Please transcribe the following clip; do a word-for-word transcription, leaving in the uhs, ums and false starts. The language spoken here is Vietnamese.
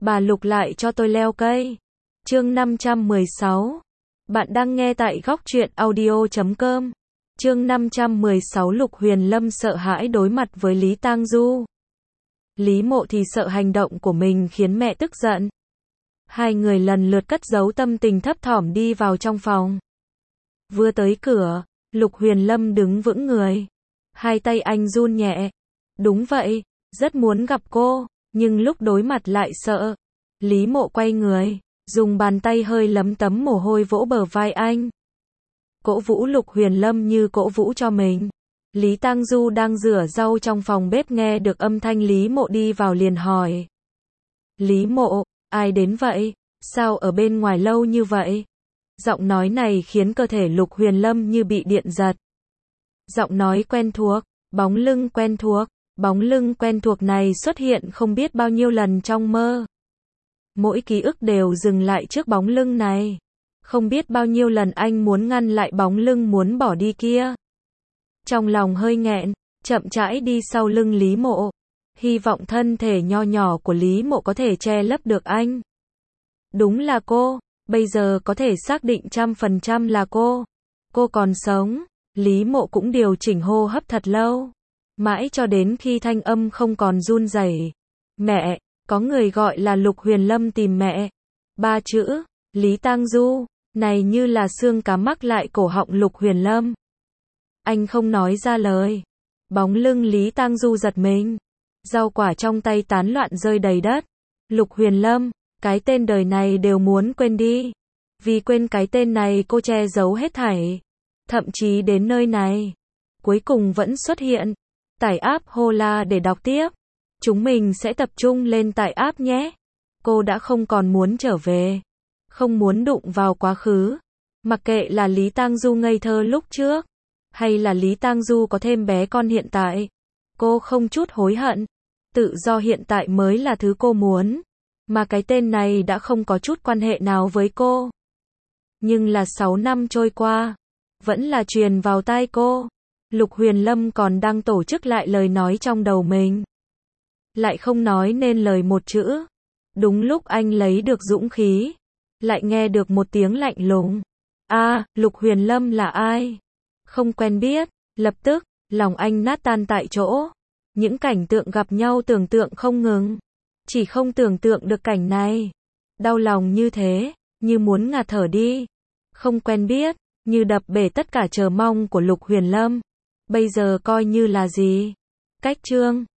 bà Lục lại cho tôi leo cây. Chương năm trăm mười sáu. Bạn đang nghe tại góc truyện audio chấm com. Chương năm trăm mười sáu. Lục Huyền Lâm sợ hãi đối mặt với Lý Tang Du. Lý Mộ thì sợ hành động của mình khiến mẹ tức giận. Hai người lần lượt cất giấu tâm tình thấp thỏm đi vào trong phòng. Vừa tới cửa, Lục Huyền Lâm đứng vững người. Hai tay anh run nhẹ. Đúng vậy, rất muốn gặp cô, nhưng lúc đối mặt lại sợ. Lý Mộ quay người, dùng bàn tay hơi lấm tấm mồ hôi vỗ bờ vai anh. Cổ vũ Lục Huyền Lâm như cổ vũ cho mình. Lý Tang Du đang rửa rau trong phòng bếp nghe được âm thanh Lý Mộ đi vào liền hỏi. Lý Mộ, ai đến vậy? Sao ở bên ngoài lâu như vậy? Giọng nói này khiến cơ thể Lục Huyền Lâm như bị điện giật. Giọng nói quen thuộc, bóng lưng quen thuộc, bóng lưng quen thuộc này xuất hiện không biết bao nhiêu lần trong mơ. Mỗi ký ức đều dừng lại trước bóng lưng này. Không biết bao nhiêu lần anh muốn ngăn lại bóng lưng muốn bỏ đi kia. Trong lòng hơi nghẹn, chậm rãi đi sau lưng Lý Mộ. Hy vọng thân thể nho nhỏ của Lý Mộ có thể che lấp được anh. Đúng là cô, bây giờ có thể xác định trăm phần trăm là cô. Cô còn sống. Lý Mộ cũng điều chỉnh hô hấp thật lâu. Mãi cho đến khi thanh âm không còn run rẩy. Mẹ, có người gọi là Lục Huyền Lâm tìm mẹ. Ba chữ, Lý Tang Du, này như là xương cá mắc lại cổ họng Lục Huyền Lâm. Anh không nói ra lời. Bóng lưng Lý Tang Du giật mình. Rau quả trong tay tán loạn rơi đầy đất. Lục Huyền Lâm, cái tên đời này đều muốn quên đi. Vì quên cái tên này cô che giấu hết thảy. Thậm chí đến nơi này. Cuối cùng vẫn xuất hiện. Tải app Hola để đọc tiếp. Chúng mình sẽ tập trung lên tải app nhé. Cô đã không còn muốn trở về. Không muốn đụng vào quá khứ. Mặc kệ là Lý Tang Du ngây thơ lúc trước. Hay là Lý Tang Du có thêm bé con hiện tại. Cô không chút hối hận. Tự do hiện tại mới là thứ cô muốn. Mà cái tên này đã không có chút quan hệ nào với cô. Nhưng là sáu năm trôi qua. Vẫn là truyền vào tai cô. Lục Huyền Lâm còn đang tổ chức lại lời nói trong đầu mình. Lại không nói nên lời một chữ. Đúng lúc anh lấy được dũng khí. Lại nghe được một tiếng lạnh lùng. A, à, Lục Huyền Lâm là ai? Không quen biết. Lập tức, lòng anh nát tan tại chỗ. Những cảnh tượng gặp nhau tưởng tượng không ngừng. Chỉ không tưởng tượng được cảnh này. Đau lòng như thế, như muốn ngạt thở đi. Không quen biết, như đập bể tất cả chờ mong của Lục Huyền Lâm. Bây giờ coi như là gì? Cách chương